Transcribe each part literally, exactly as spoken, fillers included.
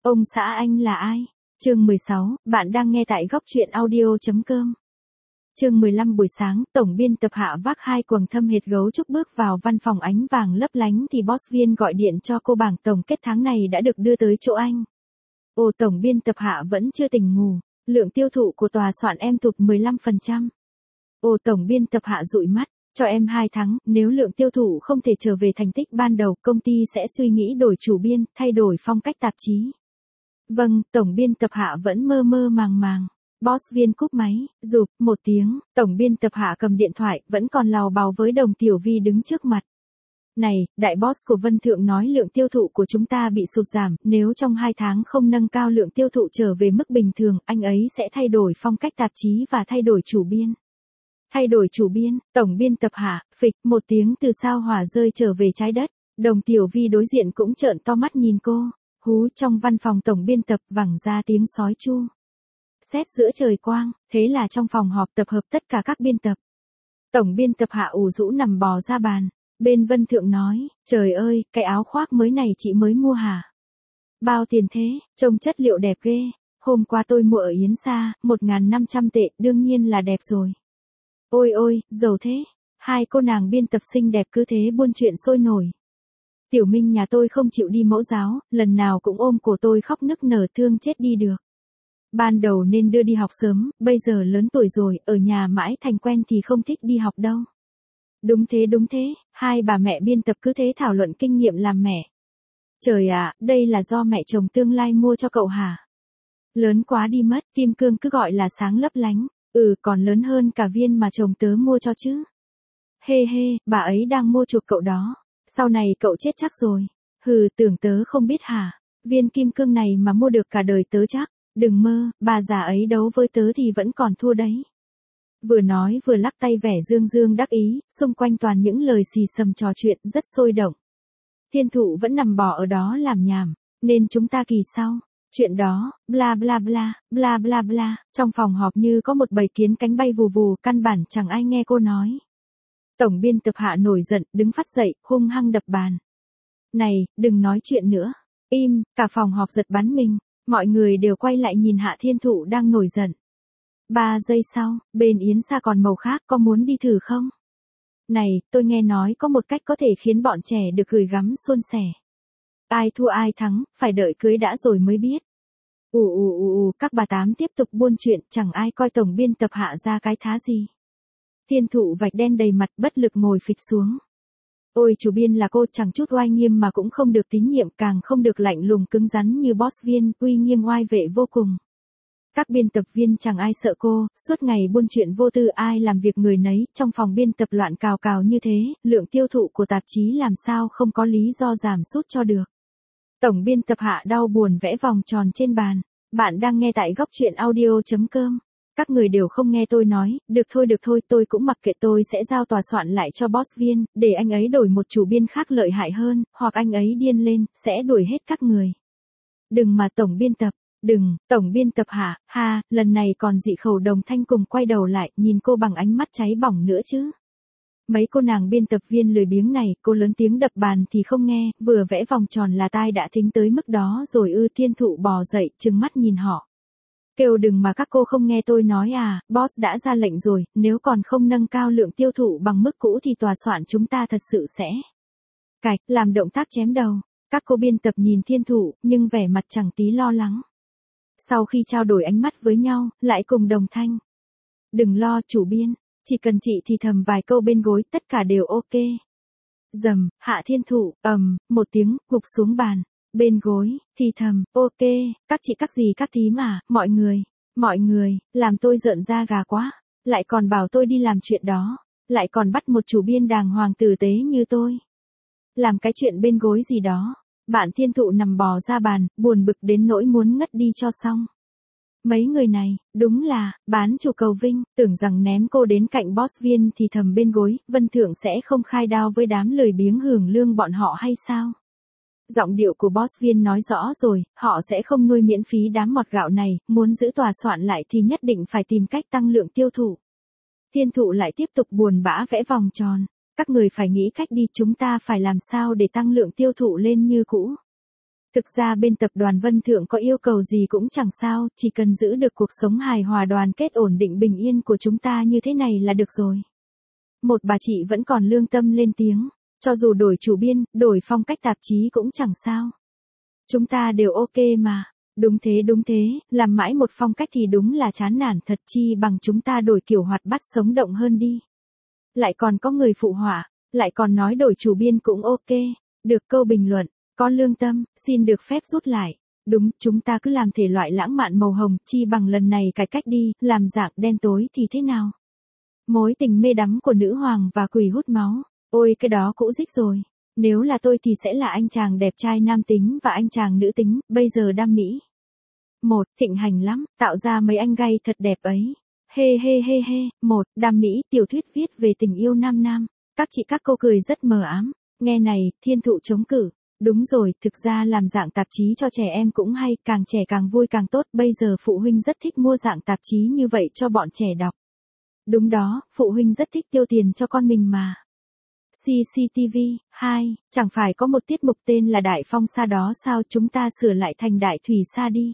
Ông xã anh là ai? Chương mười sáu, bạn đang nghe tại góc truyện audio.com. Chương mười lăm buổi sáng, tổng biên tập Hạ vác hai quầng thâm hệt gấu trúc bước vào văn phòng ánh vàng lấp lánh thì boss viên gọi điện cho cô bảng tổng kết tháng này đã được đưa tới chỗ anh. Ồ, tổng biên tập Hạ vẫn chưa tỉnh ngủ, lượng tiêu thụ của tòa soạn em tụt mười lăm phần trăm. Ồ, tổng biên tập Hạ dụi mắt, cho em hai tháng, nếu lượng tiêu thụ không thể trở về thành tích ban đầu, công ty sẽ suy nghĩ đổi chủ biên, thay đổi phong cách tạp chí. Vâng, tổng biên tập Hạ vẫn mơ mơ màng màng. Boss viên cúp máy, rụp một tiếng, tổng biên tập Hạ cầm điện thoại, vẫn còn lào bào với Đồng Tiểu Vi đứng trước mặt. Này, đại boss của Vân Thượng nói lượng tiêu thụ của chúng ta bị sụt giảm, nếu trong hai tháng không nâng cao lượng tiêu thụ trở về mức bình thường, anh ấy sẽ thay đổi phong cách tạp chí và thay đổi chủ biên. Thay đổi chủ biên, tổng biên tập Hạ, phịch, một tiếng từ sao hỏa rơi trở về trái đất. Đồng Tiểu Vi đối diện cũng trợn to mắt nhìn cô. Hú, trong văn phòng tổng biên tập vẳng ra tiếng sói chu. Xét giữa trời quang, thế là trong phòng họp tập hợp tất cả các biên tập. Tổng biên tập Hạ ủ rũ nằm bò ra bàn. Bên Vân Thượng nói, trời ơi, cái áo khoác mới này chị mới mua hả? Bao tiền thế, trông chất liệu đẹp ghê. Hôm qua tôi mua ở Yến Sa, một nghìn năm trăm tệ, đương nhiên là đẹp rồi. Ôi ôi, giàu thế. Hai cô nàng biên tập xinh đẹp cứ thế buôn chuyện sôi nổi. Tiểu Minh nhà tôi không chịu đi mẫu giáo, lần nào cũng ôm cổ tôi khóc nức nở thương chết đi được. Ban đầu nên đưa đi học sớm, bây giờ lớn tuổi rồi, ở nhà mãi thành quen thì không thích đi học đâu. Đúng thế đúng thế, hai bà mẹ biên tập cứ thế thảo luận kinh nghiệm làm mẹ. Trời ạ, đây là do mẹ chồng tương lai mua cho cậu hả? Lớn quá đi mất, kim cương cứ gọi là sáng lấp lánh, ừ còn lớn hơn cả viên mà chồng tớ mua cho chứ. Hê hê, bà ấy đang mua chuộc cậu đó. Sau này cậu chết chắc rồi. Hừ, tưởng tớ không biết hả? Viên kim cương này mà mua được cả đời tớ chắc. Đừng mơ, bà già ấy đấu với tớ thì vẫn còn thua đấy. Vừa nói vừa lắc tay vẻ dương dương đắc ý, xung quanh toàn những lời xì xầm trò chuyện rất sôi động. Thiên Thụ vẫn nằm bò ở đó làm nhảm, nên chúng ta kỳ sau. Chuyện đó, bla bla bla, bla bla bla, trong phòng họp như có một bầy kiến cánh bay vù vù, căn bản chẳng ai nghe cô nói. Tổng biên tập Hạ nổi giận, đứng phát dậy, hung hăng đập bàn. Này, đừng nói chuyện nữa. Im, cả phòng họp giật bắn mình. Mọi người đều quay lại nhìn Hạ Thiên Thụ đang nổi giận. Ba giây sau, bên Yến Sa còn màu khác, có muốn đi thử không? Này, tôi nghe nói có một cách có thể khiến bọn trẻ được gửi gắm suôn sẻ. Ai thua ai thắng, phải đợi cưới đã rồi mới biết. Ù ù ù ù, các bà tám tiếp tục buôn chuyện, chẳng ai coi tổng biên tập Hạ ra cái thá gì. Thiên Thụ vạch đen đầy mặt bất lực ngồi phịch xuống. Ôi chủ biên là cô chẳng chút oai nghiêm mà cũng không được tín nhiệm, càng không được lạnh lùng cứng rắn như boss viên, uy nghiêm oai vệ vô cùng. Các biên tập viên chẳng ai sợ cô, suốt ngày buôn chuyện vô tư ai làm việc người nấy, trong phòng biên tập loạn cào cào như thế, lượng tiêu thụ của tạp chí làm sao không có lý do giảm sút cho được. Tổng biên tập Hạ đau buồn vẽ vòng tròn trên bàn. Bạn đang nghe tại góc truyện audio.com. Các người đều không nghe tôi nói, được thôi được thôi tôi cũng mặc kệ, tôi sẽ giao tòa soạn lại cho boss viên, để anh ấy đổi một chủ biên khác lợi hại hơn, hoặc anh ấy điên lên, sẽ đuổi hết các người. Đừng mà tổng biên tập, đừng, tổng biên tập hả, ha, lần này còn dị khẩu Đồng Thanh cùng quay đầu lại, nhìn cô bằng ánh mắt cháy bỏng nữa chứ. Mấy cô nàng biên tập viên lười biếng này, cô lớn tiếng đập bàn thì không nghe, vừa vẽ vòng tròn là tai đã thính tới mức đó rồi ư. Thiên Thụ bò dậy, trừng mắt nhìn họ. Kêu đừng mà các cô không nghe tôi nói à, boss đã ra lệnh rồi, nếu còn không nâng cao lượng tiêu thụ bằng mức cũ thì tòa soạn chúng ta thật sự sẽ cạch, làm động tác chém đầu. Các cô biên tập nhìn Thiên Thụ, nhưng vẻ mặt chẳng tí lo lắng. Sau khi trao đổi ánh mắt với nhau, lại cùng đồng thanh. Đừng lo chủ biên, chỉ cần chị thì thầm vài câu bên gối, tất cả đều ok. Dầm, Hạ Thiên Thụ, ầm, một tiếng, gục xuống bàn. Bên gối, thì thầm, ok, các chị các gì các thím mà, mọi người, mọi người, làm tôi rợn da gà quá, lại còn bảo tôi đi làm chuyện đó, lại còn bắt một chủ biên đàng hoàng tử tế như tôi. Làm cái chuyện bên gối gì đó, bạn Thiên Thụ nằm bò ra bàn, buồn bực đến nỗi muốn ngất đi cho xong. Mấy người này, đúng là, bán chủ cầu vinh, tưởng rằng ném cô đến cạnh boss viên thì thầm bên gối, Vân Thượng sẽ không khai đao với đám lười biếng hưởng lương bọn họ hay sao? Giọng điệu của boss viên nói rõ rồi, họ sẽ không nuôi miễn phí đám mọt gạo này, muốn giữ tòa soạn lại thì nhất định phải tìm cách tăng lượng tiêu thụ. Thiên Thụ lại tiếp tục buồn bã vẽ vòng tròn. Các người phải nghĩ cách đi, chúng ta phải làm sao để tăng lượng tiêu thụ lên như cũ. Thực ra bên tập đoàn Vân Thượng có yêu cầu gì cũng chẳng sao, chỉ cần giữ được cuộc sống hài hòa đoàn kết ổn định bình yên của chúng ta như thế này là được rồi. Một bà chị vẫn còn lương tâm lên tiếng, cho dù đổi chủ biên, đổi phong cách tạp chí cũng chẳng sao. Chúng ta đều ok mà. Đúng thế đúng thế, làm mãi một phong cách thì đúng là chán nản thật, chi bằng chúng ta đổi kiểu hoạt bát sống động hơn đi. Lại còn có người phụ họa, lại còn nói đổi chủ biên cũng ok. Được câu bình luận, có lương tâm, xin được phép rút lại. Đúng, chúng ta cứ làm thể loại lãng mạn màu hồng, chi bằng lần này cải cách đi, làm dạng đen tối thì thế nào? Mối tình mê đắm của nữ hoàng và quỷ hút máu, ôi cái đó cũ dích rồi. Nếu là tôi thì sẽ là anh chàng đẹp trai nam tính và anh chàng nữ tính, bây giờ đam mỹ. Một, thịnh hành lắm, tạo ra mấy anh gay thật đẹp ấy. Hê hê hê hê, một, đam mỹ, tiểu thuyết viết về tình yêu nam nam. Các chị các cô cười rất mờ ám. Nghe này, thiên thụ chống cử. Đúng rồi, thực ra làm dạng tạp chí cho trẻ em cũng hay, càng trẻ càng vui càng tốt. Bây giờ phụ huynh rất thích mua dạng tạp chí như vậy cho bọn trẻ đọc. Đúng đó, phụ huynh rất thích tiêu tiền cho con mình mà. xê xê tê vê, hai, chẳng phải có một tiết mục tên là Đại Phong Sa đó sao, chúng ta sửa lại thành Đại Thủy Sa đi.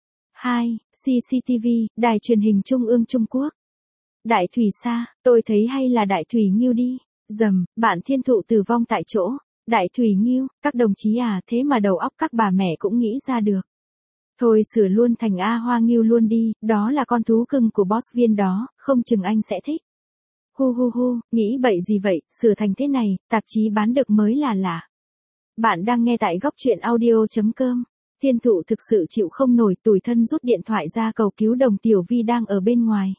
hai, xê xê tê vê, Đài truyền hình Trung ương Trung Quốc. Đại Thủy Sa, tôi thấy hay là Đại Thủy Nghiêu đi. Dầm, bạn thiên thụ tử vong tại chỗ. Đại Thủy Nghiêu, các đồng chí à, thế mà đầu óc các bà mẹ cũng nghĩ ra được. Thôi sửa luôn thành A Hoa Nghiêu luôn đi, đó là con thú cưng của boss viên đó, không chừng anh sẽ thích. Hu hu hu, nghĩ bậy gì vậy, sửa thành thế này, tạp chí bán được mới là lạ. Bạn đang nghe tại góc truyện audio.com. Thiên thụ thực sự chịu không nổi, tủi thân rút điện thoại ra cầu cứu đồng tiểu vi đang ở bên ngoài.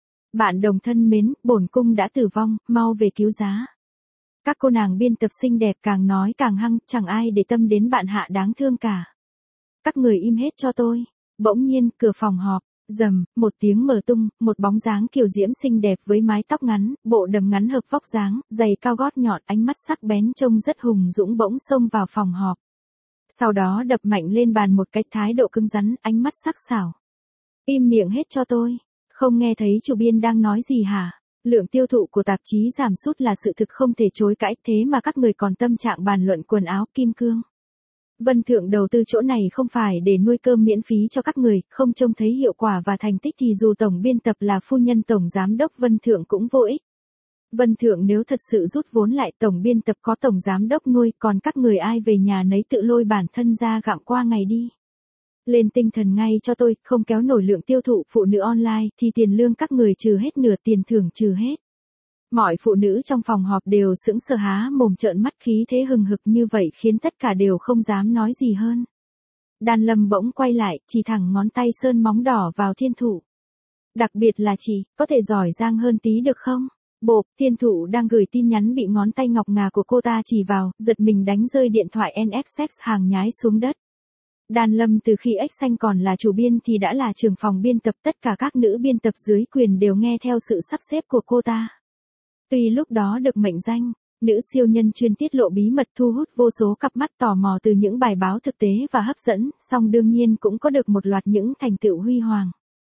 Bạn đồng thân mến, bổn cung đã tử vong, mau về cứu giá. Các cô nàng biên tập xinh đẹp càng nói càng hăng, chẳng ai để tâm đến bạn hạ đáng thương cả. Các người im hết cho tôi. Bỗng nhiên, cửa phòng họp, rầm, một tiếng mở tung, một bóng dáng kiều diễm xinh đẹp với mái tóc ngắn, bộ đầm ngắn hợp vóc dáng, giày cao gót nhọn, ánh mắt sắc bén trông rất hùng dũng bỗng xông vào phòng họp. Sau đó đập mạnh lên bàn một cái thái độ cứng rắn, ánh mắt sắc sảo. Im miệng hết cho tôi. Không nghe thấy chủ biên đang nói gì hả? Lượng tiêu thụ của tạp chí giảm sút là sự thực không thể chối cãi, thế mà các người còn tâm trạng bàn luận quần áo kim cương. Vân Thượng đầu tư chỗ này không phải để nuôi cơm miễn phí cho các người, không trông thấy hiệu quả và thành tích thì dù tổng biên tập là phu nhân tổng giám đốc Vân Thượng cũng vô ích. Vân Thượng nếu thật sự rút vốn lại, tổng biên tập có tổng giám đốc nuôi, còn các người ai về nhà nấy tự lôi bản thân ra gặm qua ngày đi. Lên tinh thần ngay cho tôi, không kéo nổi lượng tiêu thụ phụ nữ online thì tiền lương các người trừ hết nửa, tiền thưởng trừ hết. Mọi phụ nữ trong phòng họp đều sững sờ há mồm trợn mắt, khí thế hừng hực như vậy khiến tất cả đều không dám nói gì hơn. Đan Lâm bỗng quay lại, chỉ thẳng ngón tay sơn móng đỏ vào thiên thụ. Đặc biệt là chị, có thể giỏi giang hơn tí được không? Bộp, thiên thụ đang gửi tin nhắn bị ngón tay ngọc ngà của cô ta chỉ vào, giật mình đánh rơi điện thoại en ích ét hàng nhái xuống đất. Đan Lâm từ khi Ếch Xanh còn là chủ biên thì đã là trưởng phòng biên tập, tất cả các nữ biên tập dưới quyền đều nghe theo sự sắp xếp của cô ta. Tuy lúc đó được mệnh danh, nữ siêu nhân chuyên tiết lộ bí mật thu hút vô số cặp mắt tò mò từ những bài báo thực tế và hấp dẫn, song đương nhiên cũng có được một loạt những thành tựu huy hoàng.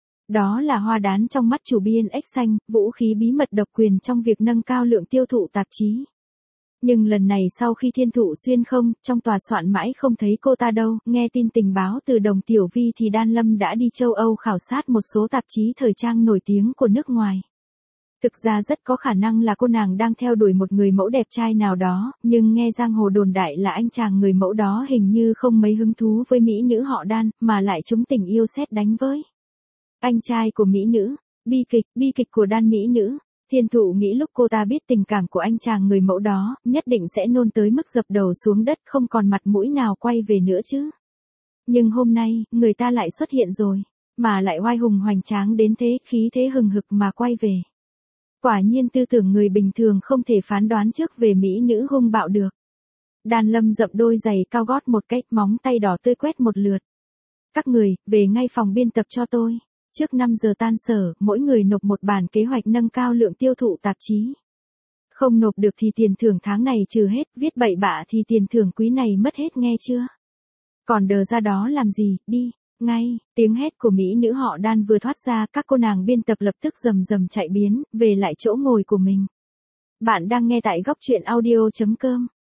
Đó là hoa đán trong mắt chủ biên Ếch Xanh, vũ khí bí mật độc quyền trong việc nâng cao lượng tiêu thụ tạp chí. Nhưng lần này sau khi thiên thụ xuyên không, trong tòa soạn mãi không thấy cô ta đâu, nghe tin tình báo từ đồng tiểu vi thì Đan Lâm đã đi châu Âu khảo sát một số tạp chí thời trang nổi tiếng của nước ngoài. Thực ra rất có khả năng là cô nàng đang theo đuổi một người mẫu đẹp trai nào đó, nhưng nghe giang hồ đồn đại là anh chàng người mẫu đó hình như không mấy hứng thú với mỹ nữ họ Đan, mà lại trúng tình yêu sét đánh với anh trai của mỹ nữ. Bi kịch, bi kịch của Đan mỹ nữ. Thiên thụ nghĩ lúc cô ta biết tình cảm của anh chàng người mẫu đó, nhất định sẽ nôn tới mức dập đầu xuống đất, không còn mặt mũi nào quay về nữa chứ. Nhưng hôm nay, người ta lại xuất hiện rồi, mà lại oai hùng hoành tráng đến thế, khí thế hừng hực mà quay về. Quả nhiên tư tưởng người bình thường không thể phán đoán trước về mỹ nữ hung bạo được. Đan Lâm dậm đôi giày cao gót một cái, móng tay đỏ tươi quét một lượt. Các người, về ngay phòng biên tập cho tôi. Trước năm giờ tan sở, mỗi người nộp một bản kế hoạch nâng cao lượng tiêu thụ tạp chí. Không nộp được thì tiền thưởng tháng này trừ hết, viết bậy bạ thì tiền thưởng quý này mất hết, nghe chưa? Còn đờ ra đó làm gì, đi, ngay, tiếng hét của mỹ nữ họ Đan vừa thoát ra, các cô nàng biên tập lập tức rầm rầm chạy biến, về lại chỗ ngồi của mình. Bạn đang nghe tại góc truyện audio.com.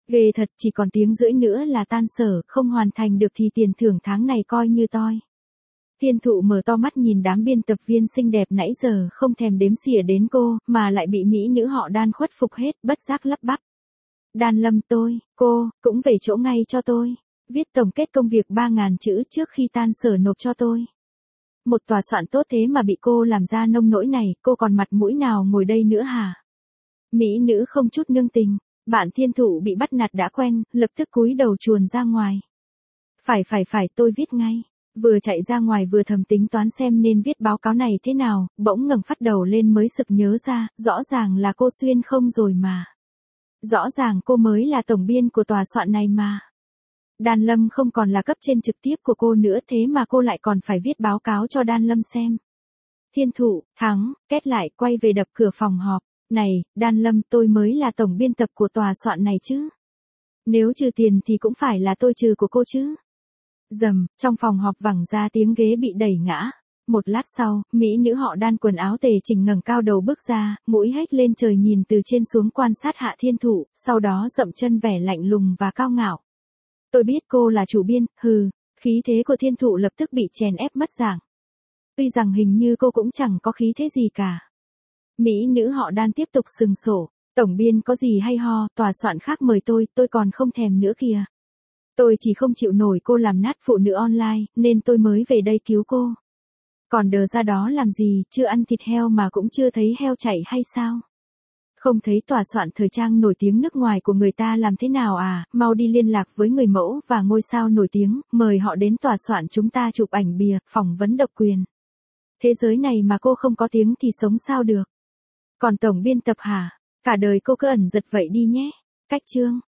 Ghê thật, chỉ còn tiếng rưỡi nữa là tan sở, không hoàn thành được thì tiền thưởng tháng này coi như toi. Thiên Thụ mở to mắt nhìn đám biên tập viên xinh đẹp nãy giờ không thèm đếm xỉa đến cô, mà lại bị mỹ nữ họ Đan khuất phục hết, bất giác lắp bắp. Đan Lâm tôi, cô, cũng về chỗ ngay cho tôi. Viết tổng kết công việc ba ngàn chữ trước khi tan sở nộp cho tôi. Một tòa soạn tốt thế mà bị cô làm ra nông nỗi này, cô còn mặt mũi nào ngồi đây nữa hả? Mỹ nữ không chút nương tình, bạn Thiên Thụ bị bắt nạt đã quen, lập tức cúi đầu chuồn ra ngoài. Phải phải phải tôi viết ngay. Vừa chạy ra ngoài vừa thầm tính toán xem nên viết báo cáo này thế nào, bỗng ngẩng phát đầu lên mới sực nhớ ra, rõ ràng là cô xuyên không rồi mà. Rõ ràng cô mới là tổng biên của tòa soạn này mà. Đan Lâm không còn là cấp trên trực tiếp của cô nữa thế mà cô lại còn phải viết báo cáo cho Đan Lâm xem. Thiên Thụ, thắng, kết lại quay về đập cửa phòng họp. Này, Đan Lâm tôi mới là tổng biên tập của tòa soạn này chứ. Nếu trừ tiền thì cũng phải là tôi trừ của cô chứ. Dầm, trong phòng họp vẳng ra tiếng ghế bị đẩy ngã. Một lát sau, mỹ nữ họ Đan quần áo tề chỉnh ngẩng cao đầu bước ra, mũi hếch lên trời nhìn từ trên xuống quan sát Hạ Thiên Thụ, sau đó dậm chân vẻ lạnh lùng và cao ngạo. Tôi biết cô là chủ biên, hừ, khí thế của Thiên Thụ lập tức bị chèn ép mất dạng. Tuy rằng hình như cô cũng chẳng có khí thế gì cả. Mỹ nữ họ Đan tiếp tục sừng sổ, tổng biên có gì hay ho, tòa soạn khác mời tôi, tôi còn không thèm nữa kìa. Tôi chỉ không chịu nổi cô làm nát phụ nữ online, nên tôi mới về đây cứu cô. Còn đờ ra đó làm gì, chưa ăn thịt heo mà cũng chưa thấy heo chạy hay sao? Không thấy tòa soạn thời trang nổi tiếng nước ngoài của người ta làm thế nào à, mau đi liên lạc với người mẫu và ngôi sao nổi tiếng, mời họ đến tòa soạn chúng ta chụp ảnh bìa, phỏng vấn độc quyền. Thế giới này mà cô không có tiếng thì sống sao được? Còn tổng biên tập hả? Cả đời cô cứ ẩn giật vậy đi nhé. Cách chương.